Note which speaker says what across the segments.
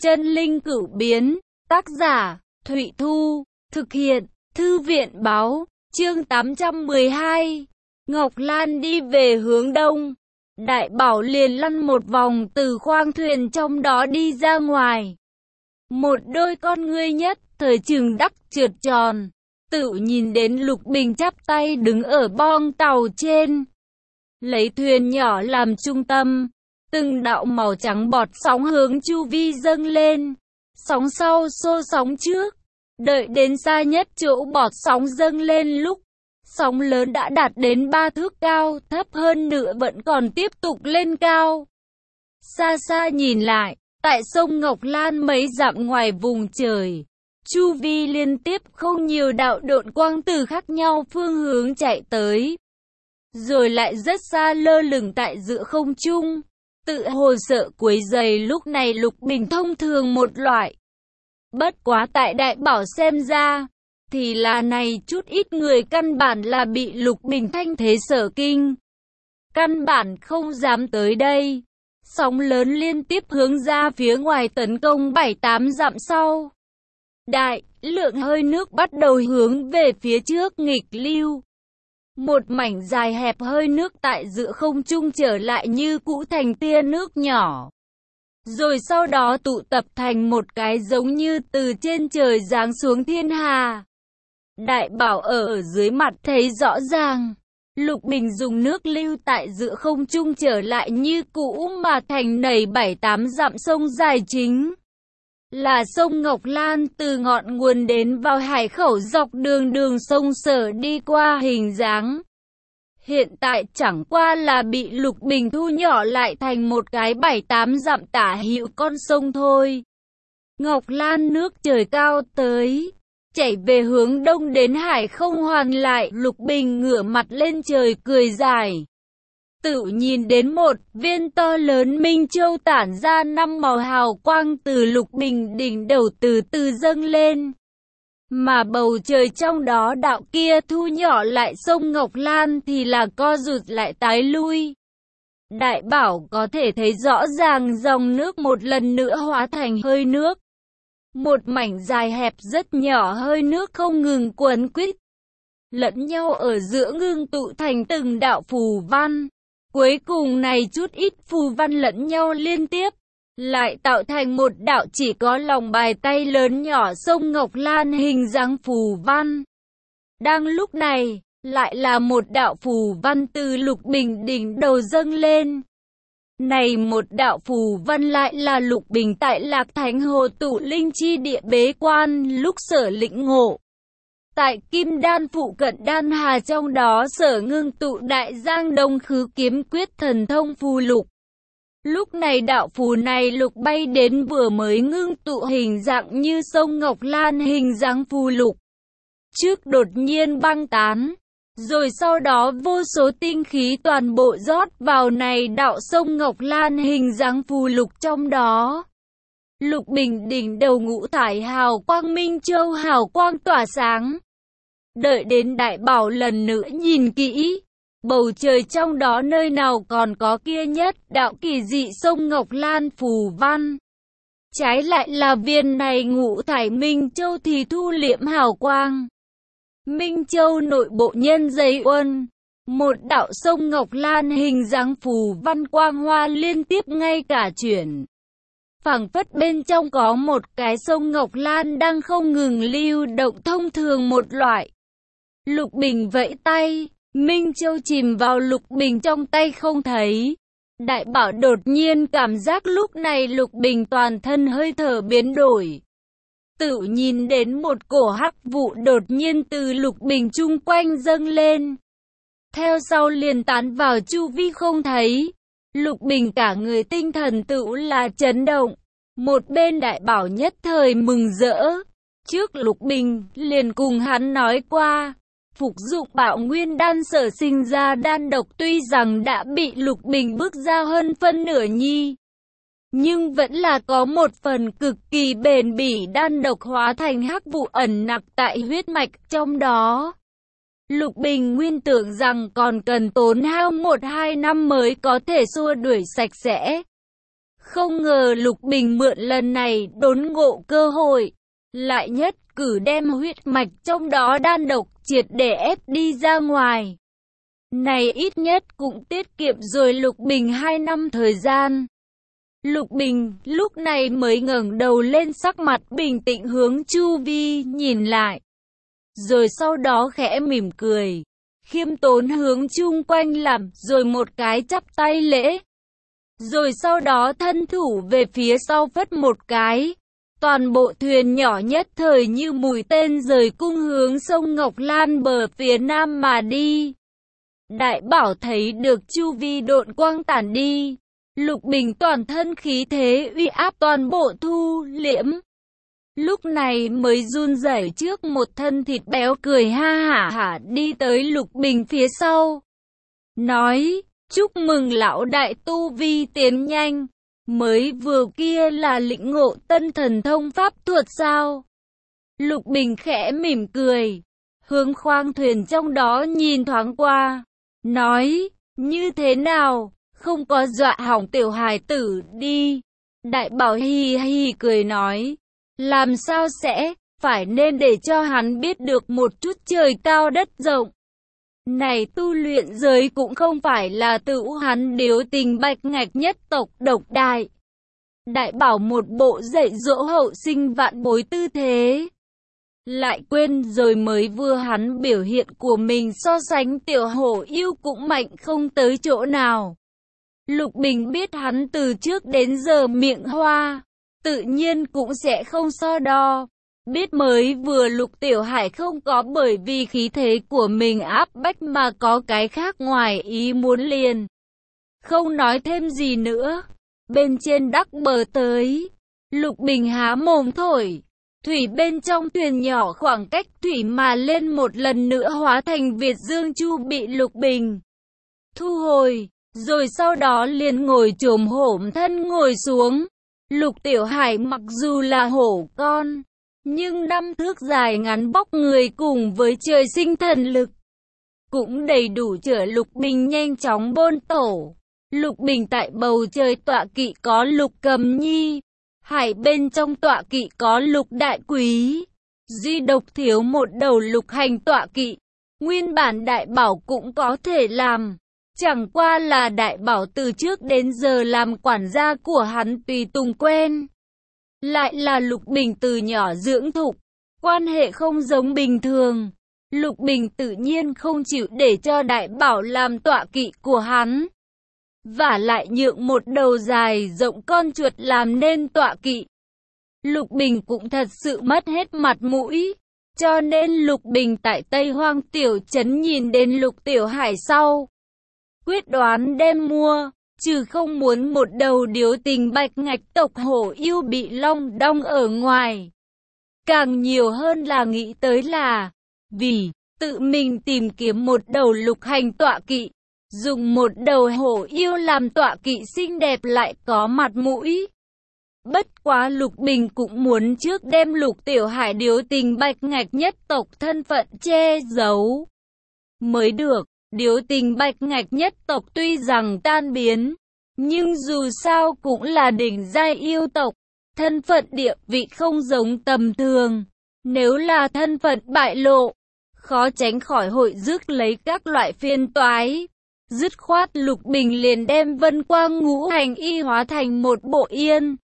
Speaker 1: Chân linh cửu biến, tác giả, Thụy Thu, thực hiện, Thư viện báo, chương 812. Ngọc Lan đi về hướng đông. Đại Bảo liền lăn một vòng từ khoang thuyền trong đó đi ra ngoài. Một đôi con ngươi nhất thời trừng đắc trượt tròn, tự nhìn đến Lục Bình chắp tay đứng ở boong tàu trên. Lấy thuyền nhỏ làm trung tâm, từng đạo màu trắng bọt sóng hướng chu vi dâng lên. Sóng sau xô sóng trước, đợi đến xa nhất chỗ bọt sóng dâng lên lúc sóng lớn đã đạt đến 3 thước cao, thấp hơn nữa vẫn còn tiếp tục lên cao. Xa xa nhìn lại, tại sông Ngọc Lan mấy dặm ngoài vùng trời, chu vi liên tiếp không nhiều đạo độn quang từ khác nhau phương hướng chạy tới, rồi lại rất xa lơ lửng tại giữa không trung, tự hồ sợ quấy rầy lúc này Lục Bình thông thường một loại. Bất quá tại Đại Bảo xem ra, thì là này chút ít người căn bản là bị Lục Bình thanh thế sở kinh. Căn bản không dám tới đây. Sóng lớn liên tiếp hướng ra phía ngoài tấn công 7-8 dặm sau. Đại lượng hơi nước bắt đầu hướng về phía trước nghịch lưu. Một mảnh dài hẹp hơi nước tại giữa không trung trở lại như cũ thành tia nước nhỏ. Rồi sau đó tụ tập thành một cái giống như từ trên trời giáng xuống thiên hà. Đại Bảo ở dưới mặt thấy rõ ràng. Lục Bình dùng nước lưu tại giữa không trung trở lại như cũ mà thành nảy 7-8 dặm sông dài chính. Là sông Ngọc Lan từ ngọn nguồn đến vào hải khẩu dọc đường sông Sở đi qua hình dáng. Hiện tại chẳng qua là bị Lục Bình thu nhỏ lại thành một cái 7-8 dặm tả hữu con sông thôi. Ngọc Lan nước trời cao tới, chảy về hướng đông đến hải không hoàn lại. Lục Bình ngửa mặt lên trời cười dài. Tự nhìn đến một viên to lớn Minh Châu tản ra 5 màu hào quang từ Lục Bình đỉnh đầu từ từ dâng lên. Mà bầu trời trong đó đạo kia thu nhỏ lại sông Ngọc Lan thì là co rụt lại tái lui. Đại Bảo có thể thấy rõ ràng dòng nước một lần nữa hóa thành hơi nước. Một mảnh dài hẹp rất nhỏ hơi nước không ngừng quấn quýt lẫn nhau ở giữa ngưng tụ thành từng đạo phù văn. Cuối cùng này chút ít phù văn lẫn nhau liên tiếp, lại tạo thành một đạo chỉ có lòng bàn tay lớn nhỏ sông Ngọc Lan hình dáng phù văn. Đang lúc này, lại là một đạo phù văn từ Lục Bình đỉnh đầu dâng lên. Này một đạo phù văn lại là Lục Bình tại Lạc Thánh Hồ tụ linh chi địa bế quan lúc sở lĩnh ngộ. Tại Kim Đan phụ cận Đan Hà trong đó sở ngưng tụ đại giang đông khứ kiếm quyết thần thông phù lục. Lúc này đạo phù này lục bay đến vừa mới ngưng tụ hình dạng như sông Ngọc Lan hình dáng phù lục. Trước đột nhiên băng tán, rồi sau đó vô số tinh khí toàn bộ rót vào này đạo sông Ngọc Lan hình dáng phù lục trong đó. Lục Bình đỉnh đầu ngũ thải hào quang Minh Châu hào quang tỏa sáng. Đợi đến Đại Bảo lần nữa nhìn kỹ, bầu trời trong đó nơi nào còn có kia nhất đạo kỳ dị sông Ngọc Lan phù văn. Trái lại là viên này ngũ thải Minh Châu thì thu liễm hào quang. Minh Châu nội bộ nhân dây uân, một đạo sông Ngọc Lan hình dáng phù văn quang hoa liên tiếp ngay cả chuyển. Phảng phất bên trong có một cái sông Ngọc Lan đang không ngừng lưu động thông thường một loại. Lục Bình vẫy tay, Minh Châu chìm vào Lục Bình trong tay không thấy. Đại Bảo đột nhiên cảm giác lúc này Lục Bình toàn thân hơi thở biến đổi. Tự nhìn đến một cổ hắc vụ đột nhiên từ Lục Bình chung quanh dâng lên. Theo sau liền tán vào chu vi không thấy. Lục Bình cả người tinh thần tự là chấn động. Một bên Đại Bảo nhất thời mừng rỡ. Trước Lục Bình liền cùng hắn nói qua. Phục dụng Bạo Nguyên đan sở sinh ra đan độc tuy rằng đã bị Lục Bình bước ra hơn phân nửa nhi, nhưng vẫn là có một phần cực kỳ bền bỉ đan độc hóa thành hắc vụ ẩn nặc tại huyết mạch trong đó. Lục Bình nguyên tưởng rằng còn cần tốn hao 1-2 năm mới có thể xua đuổi sạch sẽ. Không ngờ Lục Bình mượn lần này đốn ngộ cơ hội, lại nhất cử đem huyết mạch trong đó đan độc triệt để ép đi ra ngoài. Này ít nhất cũng tiết kiệm rồi Lục Bình 2 năm thời gian. Lục Bình lúc này mới ngẩng đầu lên, sắc mặt bình tĩnh hướng chu vi nhìn lại. Rồi sau đó khẽ mỉm cười, khiêm tốn hướng chung quanh làm rồi một cái chắp tay lễ. Rồi sau đó thân thủ về phía sau phất một cái. Toàn bộ thuyền nhỏ nhất thời như mũi tên rời cung hướng sông Ngọc Lan bờ phía nam mà đi. Đại Bảo thấy được chu vi độn quang tản đi. Lục Bình toàn thân khí thế uy áp toàn bộ thu liễm. Lúc này mới run rẩy trước một thân thịt béo cười ha hả đi tới Lục Bình phía sau. Nói, chúc mừng lão đại tu vi tiến nhanh. Mới vừa kia là lĩnh ngộ tân thần thông pháp thuật sao? Lục Bình khẽ mỉm cười, hướng khoang thuyền trong đó nhìn thoáng qua. Nói, như thế nào? Không có dọa hỏng tiểu hài tử đi. Đại Bảo hì hì cười nói, làm sao sẽ, phải nên để cho hắn biết được một chút trời cao đất rộng. Này tu luyện giới cũng không phải là tự hắn điếu tình bạch ngạch nhất tộc độc đại. Đại Bảo một bộ dạy dỗ hậu sinh vạn bối tư thế. Lại quên rồi mới vừa hắn biểu hiện của mình so sánh tiểu hổ yêu cũng mạnh không tới chỗ nào. Lục Bình biết hắn từ trước đến giờ miệng hoa, tự nhiên cũng sẽ không so đo. Biết mới vừa Lục Tiểu Hải không có bởi vì khí thế của mình áp bách mà có cái khác ngoài ý muốn liền. Không nói thêm gì nữa. Bên trên đắc bờ tới, Lục Bình há mồm thổi. Thủy bên trong thuyền nhỏ khoảng cách thủy mà lên một lần nữa hóa thành Việt Dương Chu bị Lục Bình thu hồi. Rồi sau đó liền ngồi chồm hổm thân ngồi xuống. Lục Tiểu Hải mặc dù là hổ con, nhưng 5 thước dài ngắn bóc người cùng với trời sinh thần lực, cũng đầy đủ chở Lục Bình nhanh chóng bôn tổ. Lục Bình tại bầu trời tọa kỵ có Lục Cầm Nhi, hải bên trong tọa kỵ có Lục Đại Quý, duy độc thiếu một đầu Lục Hành tọa kỵ. Nguyên bản Đại Bảo cũng có thể làm. Chẳng qua là Đại Bảo từ trước đến giờ làm quản gia của hắn tùy tùng quen. Lại là Lục Bình từ nhỏ dưỡng thục, quan hệ không giống bình thường. Lục Bình tự nhiên không chịu để cho Đại Bảo làm tọa kỵ của hắn. Vả lại nhượng một đầu dài rộng con chuột làm nên tọa kỵ. Lục Bình cũng thật sự mất hết mặt mũi. Cho nên Lục Bình tại Tây Hoang Tiểu Trấn nhìn đến Lục Tiểu Hải sau, quyết đoán đem mua, trừ không muốn một đầu điếu tình bạch ngạch tộc hổ yêu bị long đong ở ngoài. Càng nhiều hơn là nghĩ tới là, vì tự mình tìm kiếm một đầu Lục Hành tọa kỵ, dùng một đầu hổ yêu làm tọa kỵ xinh đẹp lại có mặt mũi. Bất quá Lục Bình cũng muốn trước đem Lục Tiểu Hải điếu tình bạch ngạch nhất tộc thân phận che giấu mới được. Điếu tình bạch ngạch nhất tộc tuy rằng tan biến, nhưng dù sao cũng là đỉnh giai yêu tộc, thân phận địa vị không giống tầm thường. Nếu là thân phận bại lộ, khó tránh khỏi hội rước lấy các loại phiền toái. Dứt khoát Lục Bình liền đem Vân Quang Ngũ Hành Y hóa thành một bộ yên.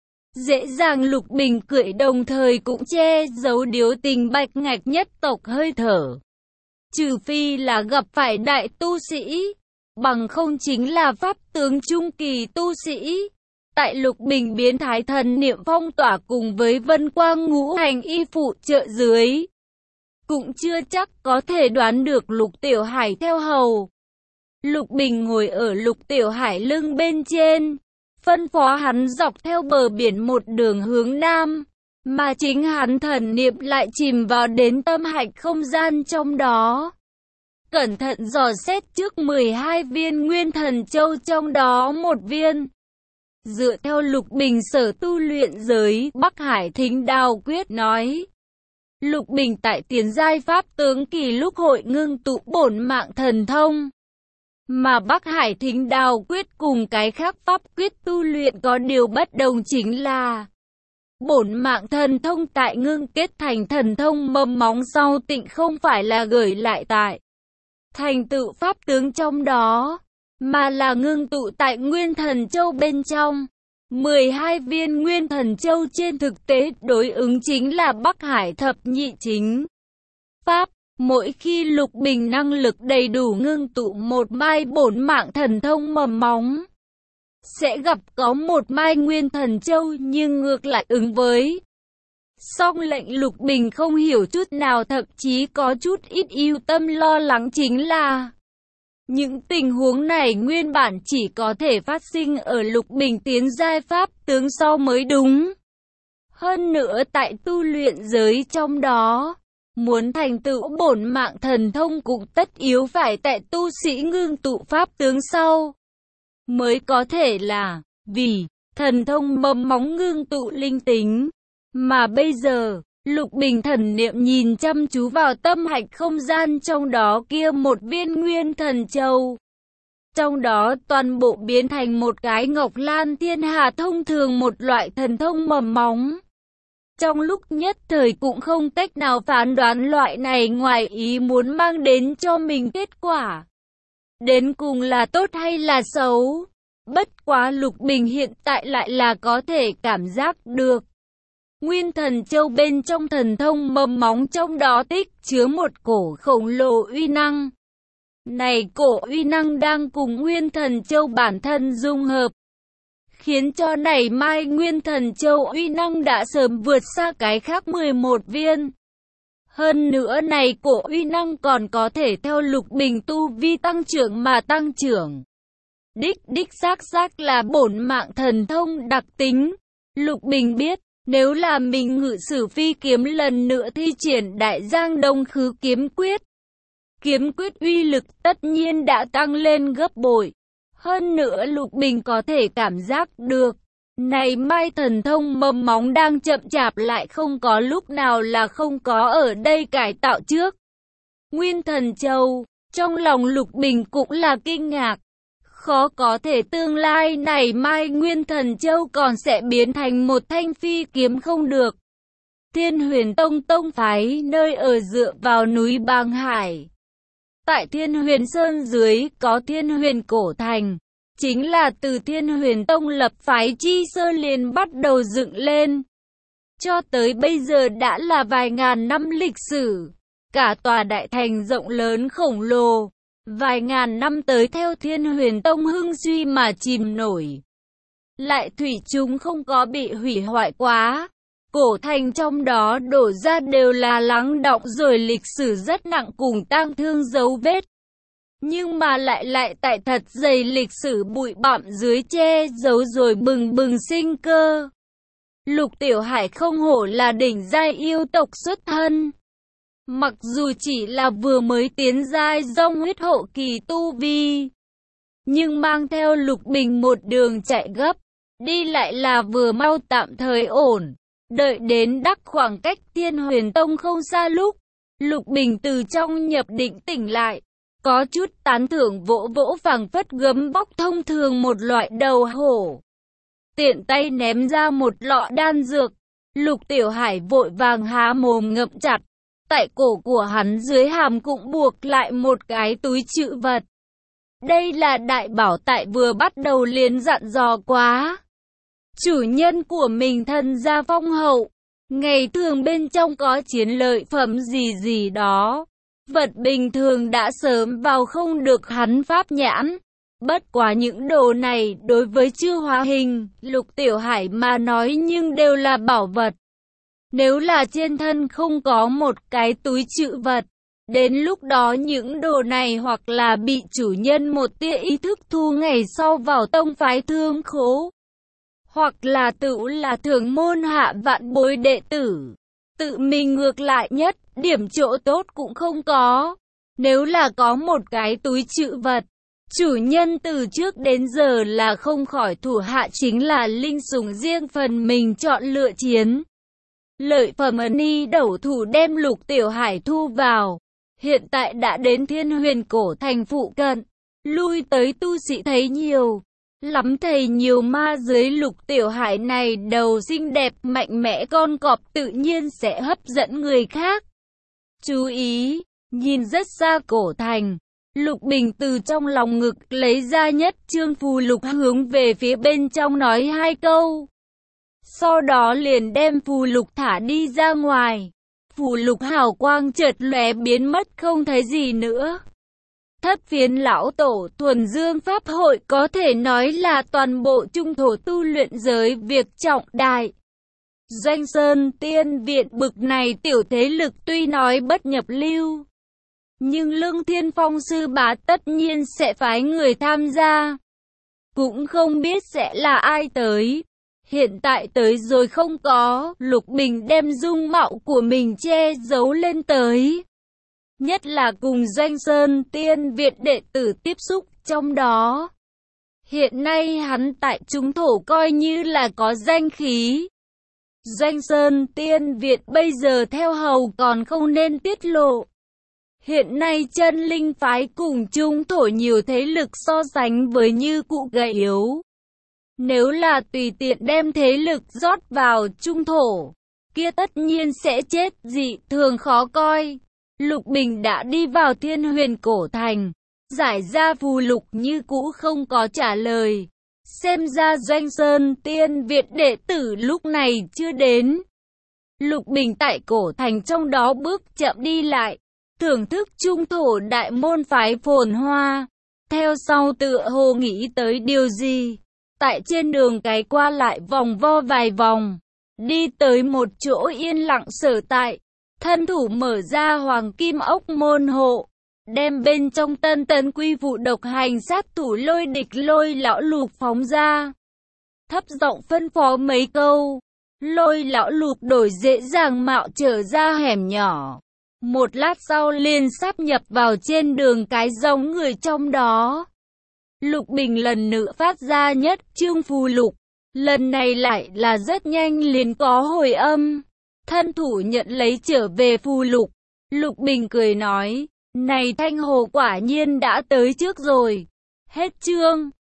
Speaker 1: Dễ dàng Lục Bình cười đồng thời cũng che giấu điếu tình bạch ngạch nhất tộc hơi thở. Trừ phi là gặp phải đại tu sĩ, bằng không chính là pháp tướng trung kỳ tu sĩ. Tại Lục Bình biến thái thần niệm phong tỏa cùng với Vân Quang Ngũ Hành Y phụ trợ dưới, cũng chưa chắc có thể đoán được Lục Tiểu Hải theo hầu. Lục Bình ngồi ở Lục Tiểu Hải lưng bên trên, phân phó hắn dọc theo bờ biển một đường hướng nam, mà chính hắn thần niệm lại chìm vào đến tâm hạch không gian trong đó. Cẩn thận dò xét trước 12 viên nguyên thần châu trong đó một viên. Dựa theo Lục Bình sở tu luyện giới Bắc Hải Thính Đao Quyết nói, Lục Bình tại tiền giai pháp tướng kỳ lúc hội ngưng tụ bổn mạng thần thông. Mà Bắc Hải Thính Đao Quyết cùng cái khác pháp quyết tu luyện có điều bất đồng chính là bổn mạng thần thông tại ngưng kết thành thần thông mầm móng sau tịnh không phải là gửi lại tại thành tựu pháp tướng trong đó, mà là ngưng tụ tại Nguyên Thần Châu bên trong. 12 viên Nguyên Thần Châu trên thực tế đối ứng chính là Bắc Hải thập nhị chính pháp. Mỗi khi Lục Bình năng lực đầy đủ ngưng tụ một mai bổn mạng thần thông mầm móng, sẽ gặp có một mai Nguyên Thần Châu, nhưng ngược lại ứng với song lệnh Lục Bình không hiểu chút nào, thậm chí có chút ít yêu tâm lo lắng chính là những tình huống này nguyên bản chỉ có thể phát sinh ở Lục Bình tiến giai pháp tướng sau mới đúng. Hơn nữa tại tu luyện giới trong đó, muốn thành tựu bổn mạng thần thông cũng tất yếu phải tại tu sĩ ngưng tụ pháp tướng sau mới có thể, là vì thần thông mầm móng ngưng tụ linh tính. Mà bây giờ, Lục Bình thần niệm nhìn chăm chú vào tâm hạch không gian trong đó kia một viên Nguyên Thần Châu. Trong đó toàn bộ biến thành một cái Ngọc Lan Thiên Hà, thông thường một loại thần thông mầm móng. Trong lúc nhất thời cũng không cách nào phán đoán loại này ngoài ý muốn mang đến cho mình kết quả đến cùng là tốt hay là xấu. Bất quá Lục Bình hiện tại lại là có thể cảm giác được Nguyên Thần Châu bên trong thần thông mầm móng trong đó tích chứa một cổ khổng lồ uy năng. Này cổ uy năng đang cùng Nguyên Thần Châu bản thân dung hợp, khiến cho này mai Nguyên Thần Châu uy năng đã sớm vượt xa cái khác 11 viên. Hơn nữa này cổ uy năng còn có thể theo Lục Bình tu vi tăng trưởng mà tăng trưởng. Đích xác là bổn mạng thần thông đặc tính. Lục Bình biết, nếu là mình ngự sử phi kiếm lần nữa thi triển Đại Giang Đông Khứ kiếm quyết, kiếm quyết uy lực tất nhiên đã tăng lên gấp bội. Hơn nữa Lục Bình có thể cảm giác được, này mai thần thông mầm móng đang chậm chạp lại không có lúc nào là không có ở đây cải tạo trước Nguyên Thần Châu. Trong lòng Lục Bình cũng là kinh ngạc, khó có thể tương lai này mai Nguyên Thần Châu còn sẽ biến thành một thanh phi kiếm không được. Thiên Huyền Tông tông phái nơi ở dựa vào núi Bàng Hải. Tại Thiên Huyền Sơn dưới có Thiên Huyền Cổ Thành, chính là từ Thiên Huyền Tông lập phái chi sơ liền bắt đầu dựng lên. Cho tới bây giờ đã là vài ngàn năm lịch sử, cả tòa đại thành rộng lớn khổng lồ, vài ngàn năm tới theo Thiên Huyền Tông hưng suy mà chìm nổi. Lại thủy chung không có bị hủy hoại quá. Cổ thành trong đó đổ ra đều là lắng đọng rồi lịch sử rất nặng cùng tang thương dấu vết. Nhưng mà lại tại thật dày lịch sử bụi bặm dưới che giấu rồi bừng bừng sinh cơ. Lục Tiểu Hải không hổ là đỉnh giai yêu tộc xuất thân. Mặc dù chỉ là vừa mới tiến giai dông huyết hộ kỳ tu vi, nhưng mang theo Lục Bình một đường chạy gấp, đi lại là vừa mau tạm thời ổn. Đợi đến đắc khoảng cách Thiên Huyền Tông không xa lúc, Lục Bình từ trong nhập định tỉnh lại, có chút tán thưởng vỗ vỗ phảng phất gấm bóc thông thường một loại đầu hổ. Tiện tay ném ra một lọ đan dược, Lục Tiểu Hải vội vàng há mồm ngậm chặt. Tại cổ của hắn dưới hàm cũng buộc lại một cái túi trữ vật. Đây là đại bảo tại vừa bắt đầu liền dặn dò quá. Chủ nhân của mình thân gia phong hậu, ngày thường bên trong có chiến lợi phẩm gì đó. Vật bình thường đã sớm vào không được hắn pháp nhãn. Bất quá những đồ này đối với chưa hóa hình, Lục Tiểu Hải mà nói nhưng đều là bảo vật. Nếu là trên thân không có một cái túi trữ vật, đến lúc đó những đồ này hoặc là bị chủ nhân một tia ý thức thu ngày sau vào tông phái thương khố, hoặc là tự là thưởng môn hạ vạn bối đệ tử. Tự mình ngược lại nhất, điểm chỗ tốt cũng không có. Nếu là có một cái túi trữ vật, chủ nhân từ trước đến giờ là không khỏi thủ hạ chính là linh sủng riêng phần mình chọn lựa chiến lợi phẩm ni đẩu thủ đem Lục Tiểu Hải thu vào. Hiện tại đã đến Thiên Huyền Cổ Thành phụ cận, Lui tới tu sĩ thấy nhiều lắm thầy nhiều ma dưới Lục Tiểu Hải này, đầu xinh đẹp mạnh mẽ con cọp tự nhiên sẽ hấp dẫn người khác chú ý. Nhìn rất xa cổ thành, Lục Bình từ trong lòng ngực lấy ra nhất chương phù lục hướng về phía bên trong nói 2 câu. Sau đó liền đem phù lục thả đi ra ngoài. Phù lục hào quang chợt lóe biến mất không thấy gì nữa. Thất Phiến lão tổ thuần dương pháp hội có thể nói là toàn bộ trung thổ tu luyện giới việc trọng đại. Doanh Sơn Tiên Viện bực này tiểu thế lực tuy nói bất nhập lưu, nhưng Lương Thiên Phong sư bá tất nhiên sẽ phái người tham gia. Cũng không biết sẽ là ai tới. Hiện tại tới rồi không có, Lục Bình đem dung mạo của mình che giấu lên tới. Nhất là cùng Doanh Sơn Tiên Viện đệ tử tiếp xúc trong đó. Hiện nay hắn tại trung thổ coi như là có danh khí. Doanh Sơn Tiên Viện bây giờ theo hầu còn không nên tiết lộ. Hiện nay chân linh phái cùng trung thổ nhiều thế lực so sánh với như cụ gầy yếu. Nếu là tùy tiện đem thế lực rót vào trung thổ, kia tất nhiên sẽ chết dị thường khó coi. Lục Bình đã đi vào Thiên Huyền cổ thành, giải ra phù lục như cũ không có trả lời. Xem ra Doanh Sơn Tiên Viện đệ tử lúc này chưa đến. Lục Bình tại cổ thành trong đó bước chậm đi lại, thưởng thức trung thổ đại môn phái phồn hoa. Theo sau tựa hồ nghĩ tới điều gì, tại trên đường cái qua lại vòng vo vài vòng, đi tới một chỗ yên lặng sở tại, thân thủ mở ra hoàng kim ốc môn hộ, đem bên trong tân tấn quy vụ độc hành sát thủ Lôi Địch Lôi lão lục phóng ra. Thấp giọng phân phó mấy câu, Lôi lão lục đổi dễ dàng mạo trở ra hẻm nhỏ. Một lát sau liền sáp nhập vào trên đường cái giống người trong đó. Lục Bình lần nữa phát ra nhất chương phù lục, lần này lại là rất nhanh liền có hồi âm. Thân thủ nhận lấy trở về phù lục, Lục Bình cười nói, này Thanh Hồ quả nhiên đã tới trước rồi. Hết chương.